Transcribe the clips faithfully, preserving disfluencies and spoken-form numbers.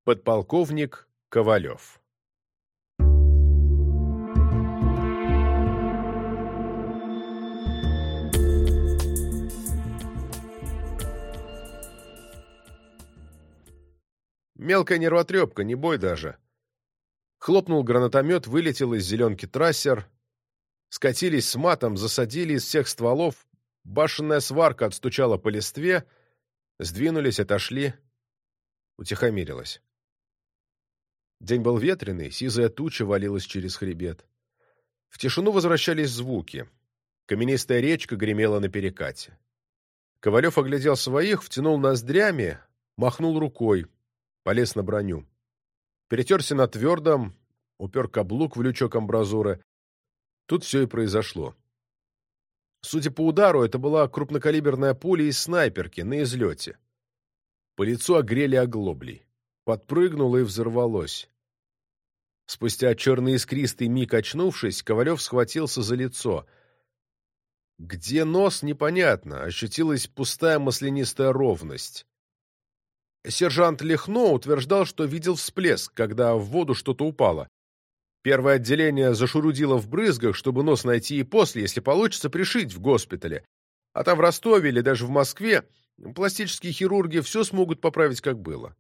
Подполковник Ковалев. Мелкая нервотрепка, не бой даже. Хлопнул гранатомет, вылетел из зеленки трассер. Скатились с матом, засадили из всех стволов. Башенная сварка отстучала по листве. Сдвинулись, отошли. Утихомирилась. День был ветреный, сизая туча валилась через хребет. В тишину возвращались звуки. Каменистая речка гремела на перекате. Ковалев оглядел своих, втянул ноздрями, махнул рукой, полез на броню. Перетерся на твердом, упер каблук в лючок амбразуры. Тут все и произошло. Судя по удару, это была крупнокалиберная пуля из снайперки на излете. По лицу огрели оглоблей. Подпрыгнуло и взорвалось. Спустя черный искристый миг очнувшись, Ковалев схватился за лицо. Где нос, непонятно, ощутилась пустая маслянистая ровность. Сержант Лихно утверждал, что видел всплеск, когда в воду что-то упало. Первое отделение зашурудило в брызгах, чтобы нос найти и после, если получится, пришить в госпитале. А там в Ростове или даже в Москве пластические хирурги все смогут поправить, как было.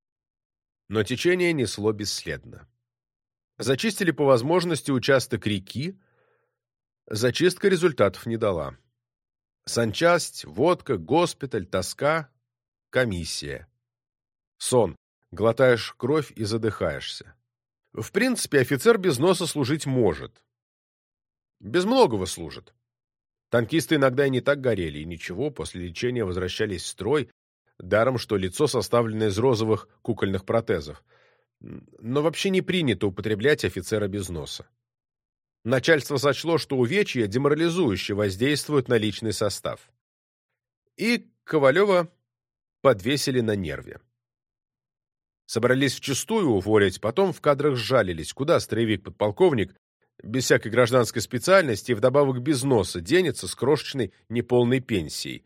Но течение несло бесследно. Зачистили по возможности участок реки. Зачистка результатов не дала. Санчасть, водка, госпиталь, тоска, комиссия. Сон. Глотаешь кровь и задыхаешься. В принципе, офицер без носа служить может. Без многого служит. Танкисты иногда и не так горели, и ничего, после лечения возвращались в строй, даром, что лицо составлено из розовых кукольных протезов. Но вообще не принято употреблять офицера без носа. Начальство сочло, что увечья деморализующе воздействуют на личный состав. И Ковалева подвесили на нерве. Собрались вчистую уволить, потом в кадрах сжалились, куда строевик-подполковник, без всякой гражданской специальности и вдобавок без носа, денется с крошечной неполной пенсией.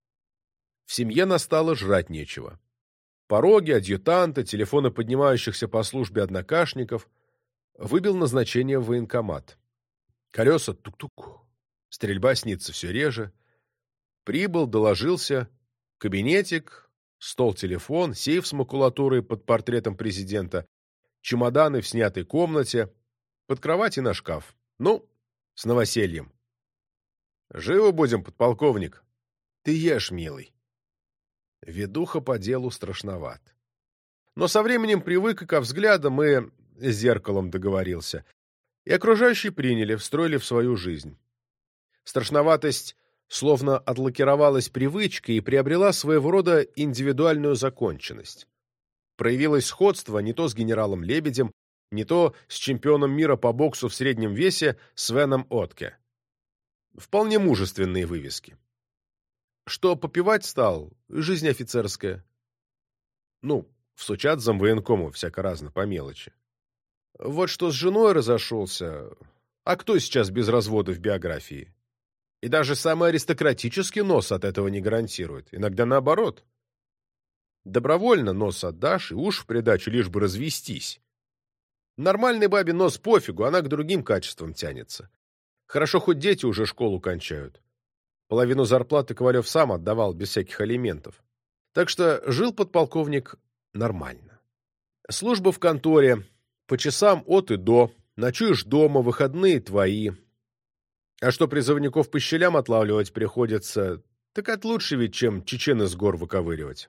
В семье настало жрать нечего. Пороги, адъютанты, телефоны поднимающихся по службе однокашников. Выбил назначение в военкомат. Колеса тук-тук. Стрельба снится все реже. Прибыл, доложился. Кабинетик, стол-телефон, сейф с макулатурой под портретом президента, чемоданы в снятой комнате, под кровать и на шкаф. Ну, с новосельем. Живо будем, подполковник. Ты ешь, милый. Ведуха по делу страшноват. Но со временем привык и ко взглядам, и с зеркалом договорился. И окружающие приняли, встроили в свою жизнь. Страшноватость словно отлакировалась привычкой и приобрела своего рода индивидуальную законченность. Проявилось сходство не то с генералом Лебедем, не то с чемпионом мира по боксу в среднем весе Свеном Отке. Вполне мужественные вывески. Что попивать стал, жизнь офицерская. Ну, всучат замвоенкому всяко-разно, по мелочи. Вот что с женой разошелся. А кто сейчас без развода в биографии? И даже самый аристократический нос от этого не гарантирует. Иногда наоборот. Добровольно нос отдашь, и уж в придачу лишь бы развестись. Нормальной бабе нос пофигу, она к другим качествам тянется. Хорошо, хоть дети уже школу кончают. Половину зарплаты Ковалев сам отдавал без всяких алиментов. Так что жил подполковник нормально. Служба в конторе, по часам от и до, ночуешь дома, выходные твои. А что призывников по щелям отлавливать приходится, так это лучше ведь, чем чечен из гор выковыривать.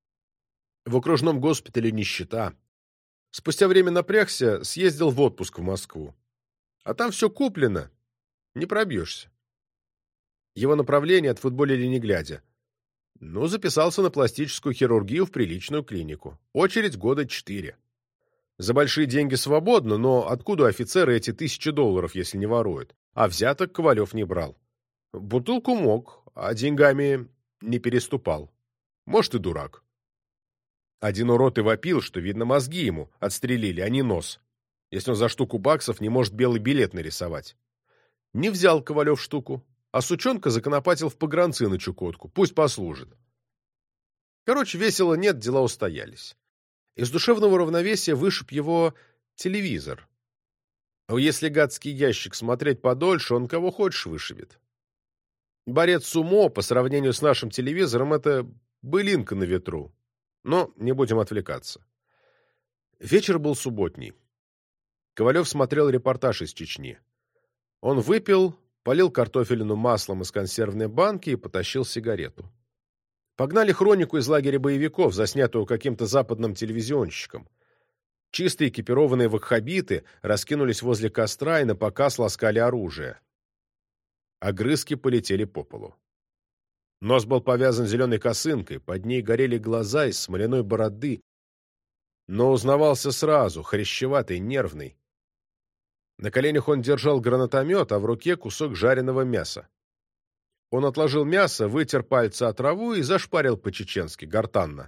В окружном госпитале нищета. Спустя время напрягся, съездил в отпуск в Москву. А там все куплено, не пробьешься. Его направление отфутболили не глядя. Ну, записался на пластическую хирургию в приличную клинику. Очередь года четыре. За большие деньги свободно, но откуда офицеры эти тысячи долларов, если не воруют? А взяток Ковалев не брал. Бутылку мог, а деньгами не переступал. Может, и дурак. Один урод и вопил, что, видно, мозги ему отстрелили, а не нос, если он за штуку баксов не может белый билет нарисовать. Не взял Ковалев штуку, а сучонка законопатил в погранцы на Чукотку. Пусть послужит. Короче, весело нет, дела устоялись. Из душевного равновесия вышиб его телевизор. А если гадский ящик смотреть подольше, он кого хочешь вышибет. Борец сумо по сравнению с нашим телевизором — это былинка на ветру. Но не будем отвлекаться. Вечер был субботний. Ковалев смотрел репортаж из Чечни. Он выпил, полил картофелину маслом из консервной банки и потащил сигарету. Погнали хронику из лагеря боевиков, заснятую каким-то западным телевизионщиком. Чисто экипированные ваххабиты раскинулись возле костра и напоказ ласкали оружие. Огрызки полетели по полу. Нос был повязан зеленой косынкой, под ней горели глаза из смоляной бороды, но узнавался сразу, хрящеватый, нервный. На коленях он держал гранатомет, а в руке кусок жареного мяса. Он отложил мясо, вытер пальцы о траву и зашпарил по-чеченски, гортанно.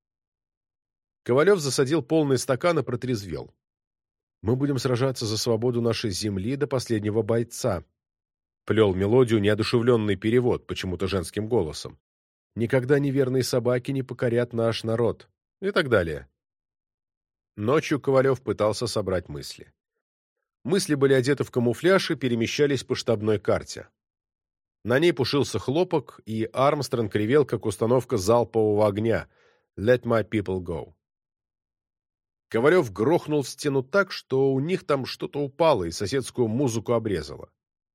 Ковалев засадил полный стакан и протрезвел. «Мы будем сражаться за свободу нашей земли до последнего бойца», — плел мелодию неодушевленный перевод, почему-то женским голосом. «Никогда неверные собаки не покорят наш народ» и так далее. Ночью Ковалев пытался собрать мысли. Мысли были одеты в камуфляж и перемещались по штабной карте. На ней пушился хлопок, и Армстронг ревел, как установка залпового огня «Let my people go». Ковалев грохнул в стену так, что у них там что-то упало и соседскую музыку обрезало.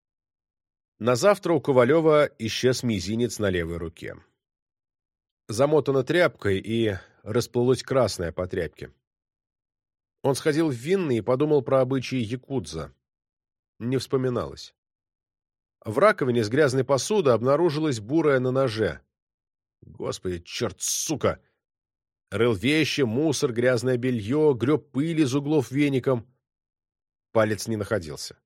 На завтра у Ковалева исчез мизинец на левой руке. Замотано тряпкой, и расплылось красное по тряпке. Он сходил в винный и подумал про обычаи якудза. Не вспоминалось. В раковине с грязной посуды обнаружилась бурая на ноже. Господи, черт, сука! Рыл вещи, мусор, грязное белье, греб пыль из углов веником. Палец не находился.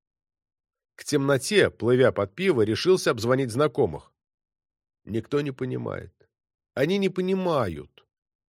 К темноте, плывя под пиво, решился обзвонить знакомых. Никто не понимает. Они не понимают.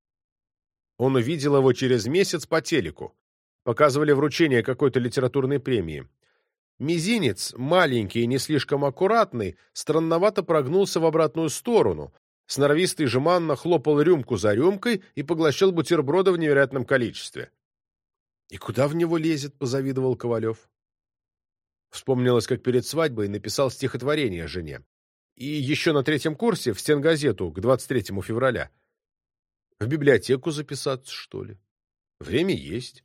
Он увидел его через месяц по телеку. Показывали вручение какой-то литературной премии. Мизинец, маленький и не слишком аккуратный, странновато прогнулся в обратную сторону. Сноровистый жеманно хлопал рюмку за рюмкой и поглощал бутерброды в невероятном количестве. «И куда в него лезет?» — позавидовал Ковалев. Вспомнилось, как перед свадьбой написал стихотворение жене. И еще на третьем курсе в стенгазету к двадцать третьему февраля. В библиотеку записаться, что ли? Время есть.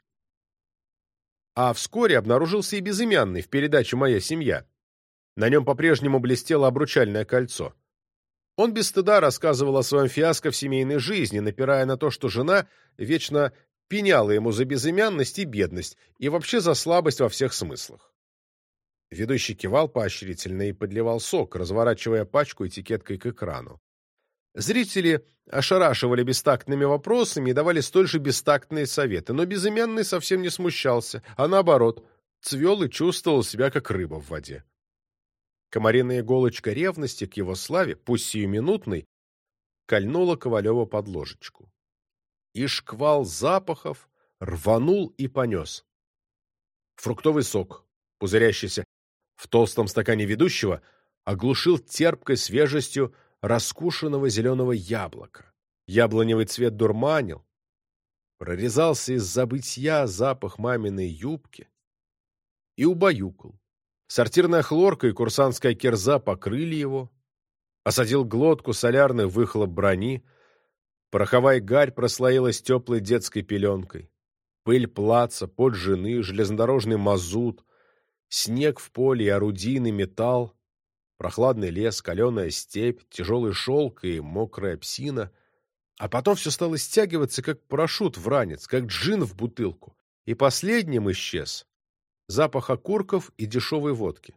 А вскоре обнаружился и безымянный в передаче «Моя семья». На нем по-прежнему блестело обручальное кольцо. Он без стыда рассказывал о своем фиаско в семейной жизни, напирая на то, что жена вечно пеняла ему за безымянность и бедность, и вообще за слабость во всех смыслах. Ведущий кивал поощрительно и подливал сок, разворачивая пачку этикеткой к экрану. Зрители ошарашивали бестактными вопросами и давали столь же бестактные советы, но безымянный совсем не смущался, а наоборот, цвел и чувствовал себя как рыба в воде. Комариная иголочка ревности к его славе, пусть сиюминутной, кольнула Ковалева под ложечку. И шквал запахов рванул и понес. Фруктовый сок, пузырящийся в толстом стакане ведущего, оглушил терпкой свежестью раскушенного зеленого яблока. Яблоневый цвет дурманил. Прорезался из забытья запах маминой юбки и убаюкал. Сортирная хлорка и курсантская кирза покрыли его. Осадил глотку солярный выхлоп брони. Пороховая гарь прослоилась теплой детской пеленкой. Пыль плаца, пот жены, железнодорожный мазут, снег в поле и орудийный металл, прохладный лес, каленая степь, тяжелый шелк и мокрая псина. А потом все стало стягиваться, как парашют в ранец, как джин в бутылку. И последним исчез запах окурков и дешевой водки.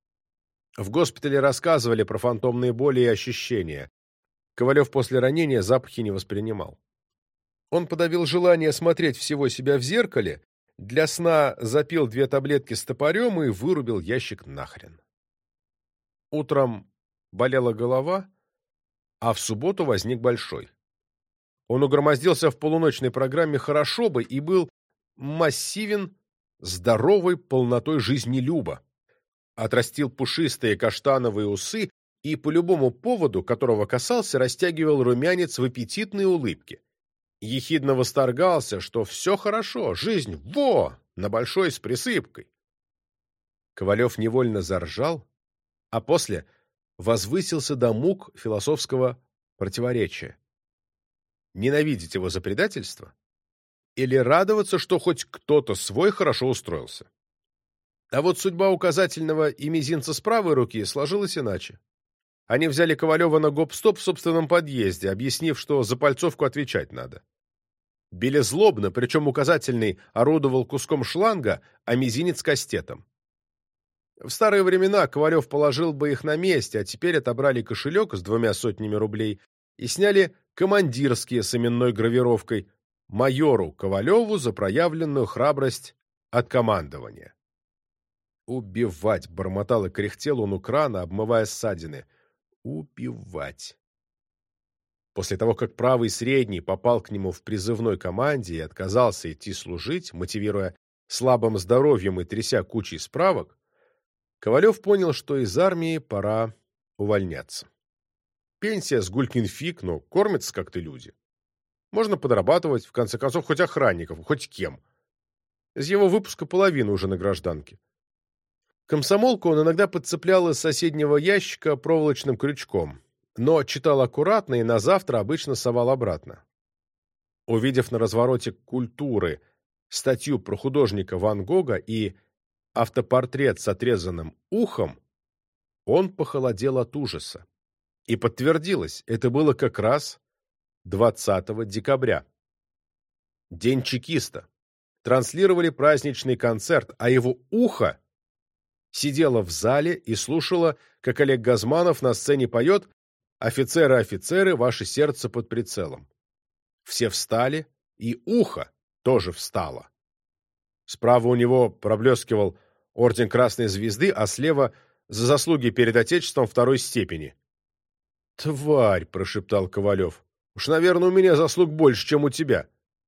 В госпитале рассказывали про фантомные боли и ощущения. Ковалев после ранения запахи не воспринимал. Он подавил желание смотреть всего себя в зеркале, для сна запил две таблетки с топорем и вырубил ящик нахрен. Утром болела голова, а в субботу возник большой. Он угромоздился в полуночной программе «Хорошо бы» и был массивен, здоровой полнотой жизнелюба. Отрастил пушистые каштановые усы и по любому поводу, которого касался, растягивал румянец в аппетитной улыбке. ехидно восторгался, что все хорошо, жизнь во, на большой с присыпкой. Ковалев невольно заржал, а после возвысился до мук философского противоречия. Ненавидеть его за предательство или радоваться, что хоть кто-то свой хорошо устроился? А вот судьба указательного и мизинца с правой руки сложилась иначе. Они взяли Ковалева на гоп-стоп в собственном подъезде, объяснив, что за пальцовку отвечать надо. Били злобно, причем указательный орудовал куском шланга, а мизинец — кастетом. В старые времена Ковалев положил бы их на месте, а теперь отобрали кошелек с двумя сотнями рублей и сняли командирские с именной гравировкой майору Ковалеву за проявленную храбрость от командования. «Убивать!» — бормотал и кряхтел он у крана, обмывая ссадины. «Убивать!» После того, как правый средний попал к нему в призывной команде и отказался идти служить, мотивируя слабым здоровьем и тряся кучей справок, Ковалев понял, что из армии пора увольняться. Пенсия с гулькин фиг, но кормятся как-то люди. Можно подрабатывать, в конце концов, хоть охранников, хоть кем. Из его выпуска половина уже на гражданке. Комсомолку он иногда подцеплял из соседнего ящика проволочным крючком, но читал аккуратно и на завтра обычно совал обратно. Увидев на развороте «Культуры» статью про художника Ван Гога и автопортрет с отрезанным ухом, он похолодел от ужаса. И подтвердилось, это было как раз двадцатого декабря. День чекиста. Транслировали праздничный концерт, а его ухо сидело в зале и слушало, как Олег Газманов на сцене поет «Офицеры, офицеры, ваше сердце под прицелом». Все встали, и ухо тоже встало. Справа у него проблескивал орден Красной Звезды, а слева за заслуги перед Отечеством второй степени. «Тварь!» — прошептал Ковалев. «Уж, наверное, у меня заслуг больше, чем у тебя».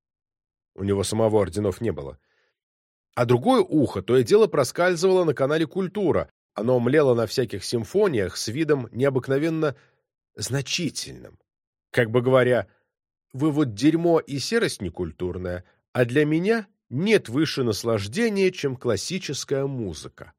У него самого орденов не было. А другое ухо то и дело проскальзывало на канале «Культура». Оно млело на всяких симфониях с видом необыкновенно значительным. Как бы говоря, вы вот дерьмо и серость некультурная, а для меня нет выше наслаждения, чем классическая музыка.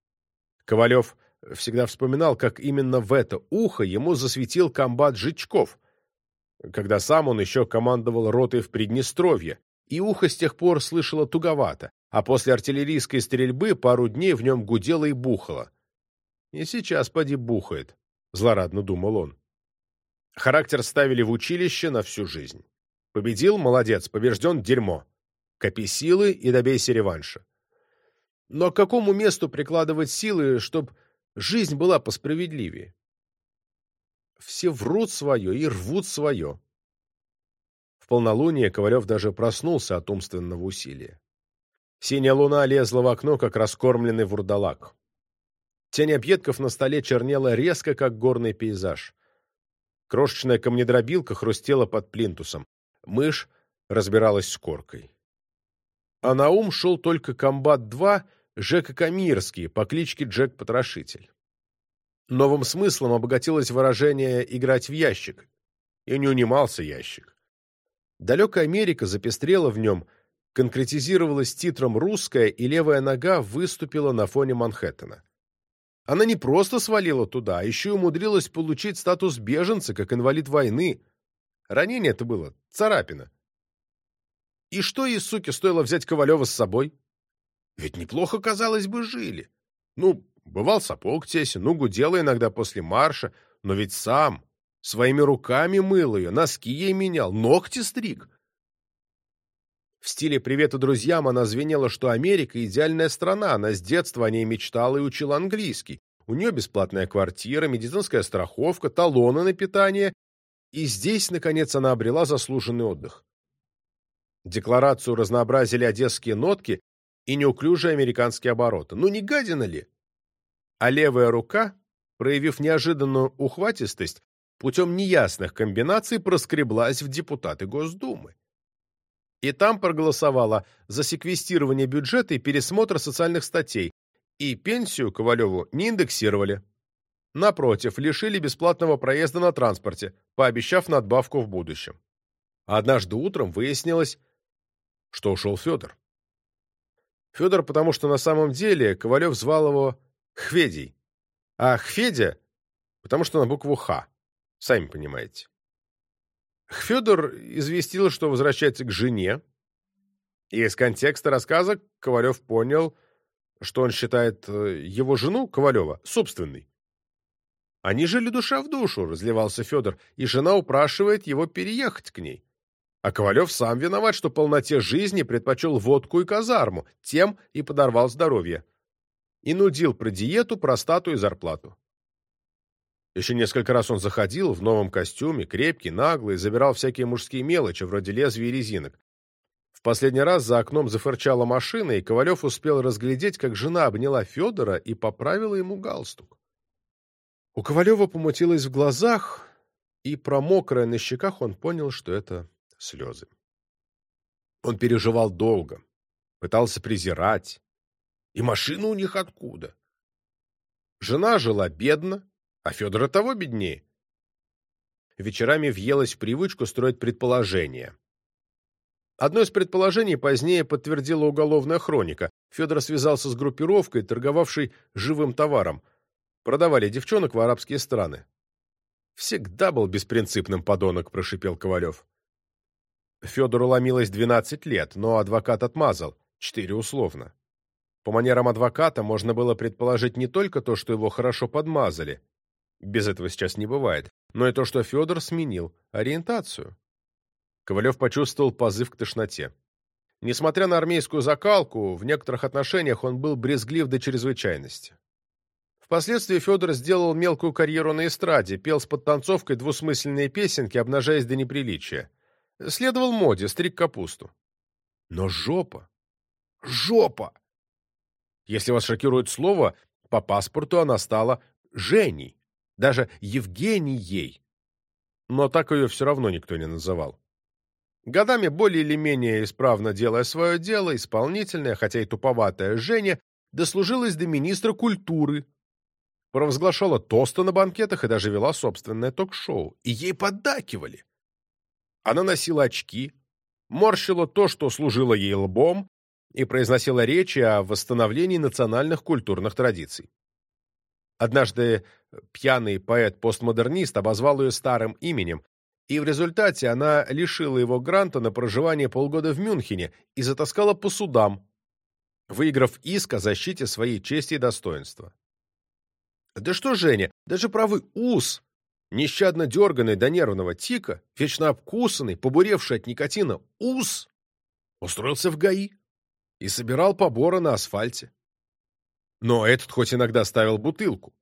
Ковалев всегда вспоминал, как именно в это ухо ему засветил комбат Жичков, когда сам он еще командовал ротой в Приднестровье, и ухо с тех пор слышало туговато, а после артиллерийской стрельбы пару дней в нем гудело и бухало. И сейчас поди бухает, злорадно думал он. Характер ставили в училище на всю жизнь. Победил — молодец, побежден — дерьмо. Копи силы и добейся реванша. Но к какому месту прикладывать силы, чтоб жизнь была посправедливее? Все врут свое и рвут свое. В полнолуние Ковалев даже проснулся от умственного усилия. Синяя луна лезла в окно, как раскормленный вурдалак. Тень объедков на столе чернела резко, как горный пейзаж. Крошечная камнедробилка хрустела под плинтусом. Мышь разбиралась с коркой. А на ум шел только комбат-два Жека Камирский по кличке Джек-Потрошитель. Новым смыслом обогатилось выражение «играть в ящик», и не унимался ящик. Далекая Америка запестрела в нем, конкретизировалась титром «Русская», и левая нога выступила на фоне Манхэттена. Она не просто свалила туда, а еще и умудрилась получить статус беженца, как инвалид войны. Ранение-то было царапина. И что ей, суке, стоило взять Ковалева с собой? Ведь неплохо, казалось бы, жили. Ну, бывал сапог тесен, ну, гудела иногда после марша, но ведь сам своими руками мыл ее, носки ей менял, ногти стриг. В стиле «Привет и друзьям» она звенела, что Америка — идеальная страна, она с детства о ней мечтала и учила английский. У нее бесплатная квартира, медицинская страховка, талоны на питание. И здесь, наконец, она обрела заслуженный отдых. Декларацию разнообразили одесские нотки и неуклюжие американские обороты. Ну не гадина ли? А левая рука, проявив неожиданную ухватистость, путем неясных комбинаций проскреблась в депутаты Госдумы. И там проголосовала за секвестирование бюджета и пересмотр социальных статей, и пенсию Ковалеву не индексировали. Напротив, лишили бесплатного проезда на транспорте, пообещав надбавку в будущем. А однажды утром выяснилось, что ушел Федор. Федор, потому что на самом деле Ковалев звал его Хведей, а Хведя, потому что на букву «Х». Сами понимаете. Федор известил, что возвращается к жене, и из контекста рассказа Ковалев понял, что он считает его жену, Ковалева, собственной. Они жили душа в душу, разливался Федор, и жена упрашивает его переехать к ней. А Ковалев сам виноват, что полноте жизни предпочел водку и казарму, тем и подорвал здоровье. И нудил про диету, простату и зарплату. Еще несколько раз он заходил в новом костюме, крепкий, наглый, забирал всякие мужские мелочи, вроде лезвий и резинок. В последний раз за окном зафырчала машина, и Ковалев успел разглядеть, как жена обняла Федора и поправила ему галстук. У Ковалева помутилось в глазах, и про мокрое на щеках он понял, что это слезы. Он переживал долго, пытался презирать. И машина у них откуда? Жена жила бедно, а Федора того беднее. Вечерами въелась в привычку строить предположения. Одно из предположений позднее подтвердила уголовная хроника. Федор связался с группировкой, торговавшей живым товаром. Продавали девчонок в арабские страны. «Всегда был беспринципным подонок», — прошипел Ковалев. Федору ломилось двенадцать лет, но адвокат отмазал, четыре условно. По манерам адвоката можно было предположить не только то, что его хорошо подмазали, без этого сейчас не бывает, но и то, что Федор сменил ориентацию. Ковалев почувствовал позыв к тошноте. Несмотря на армейскую закалку, в некоторых отношениях он был брезглив до чрезвычайности. Впоследствии Федор сделал мелкую карьеру на эстраде, пел с подтанцовкой двусмысленные песенки, обнажаясь до неприличия. Следовал моде, стриг капусту. Но жопа! Жопа! Если вас шокирует слово, по паспорту она стала Женей, даже Евгенией. Но так ее все равно никто не называл. Годами более или менее исправно делая свое дело, исполнительная, хотя и туповатая Женя дослужилась до министра культуры, провозглашала тосты на банкетах и даже вела собственное ток-шоу. И ей поддакивали. Она носила очки, морщила то, что служило ей лбом, и произносила речи о восстановлении национальных культурных традиций. Однажды пьяный поэт-постмодернист обозвал ее старым именем, и в результате она лишила его гранта на проживание полгода в Мюнхене и затаскала по судам, выиграв иск о защите своей чести и достоинства. Да что, Женя, даже правый ус, нещадно дерганный до нервного тика, вечно обкусанный, побуревший от никотина ус, устроился в ГАИ и собирал поборы на асфальте. Но этот хоть иногда ставил бутылку.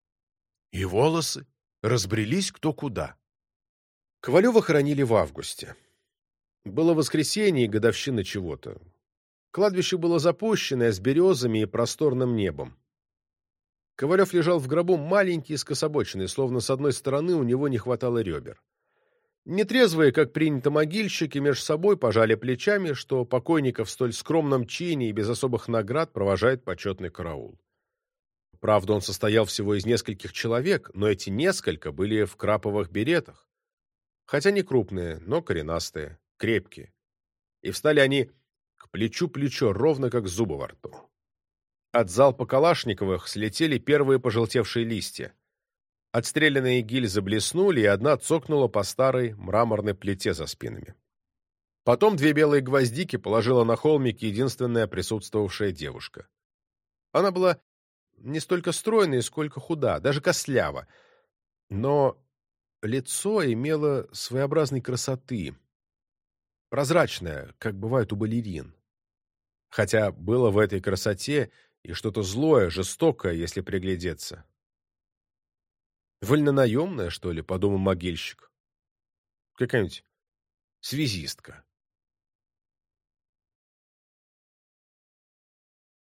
И волосы разбрелись кто куда. Ковалева хоронили в августе. Было воскресенье и годовщина чего-то. Кладбище было запущенное, с березами и просторным небом. Ковалев лежал в гробу маленький и скособоченный, словно с одной стороны у него не хватало ребер. Нетрезвые, как принято могильщики, меж собой пожали плечами, что покойника в столь скромном чине и без особых наград провожает почетный караул. Правда, он состоял всего из нескольких человек, но эти несколько были в краповых беретах. Хотя не крупные, но коренастые, крепкие. И встали они к плечу-плечо, ровно как зубы во рту. От залпа калашниковых слетели первые пожелтевшие листья. Отстрелянные гильзы блеснули, и одна цокнула по старой мраморной плите за спинами. Потом две белые гвоздики положила на холмик единственная присутствовавшая девушка. Она была не столько стройная, сколько худа, даже кослява, но лицо имело своеобразной красоты, прозрачное, как бывает у балерин. Хотя было в этой красоте и что-то злое, жестокое, если приглядеться. Вольнонаемная, что ли, подумал могильщик. Какая-нибудь связистка.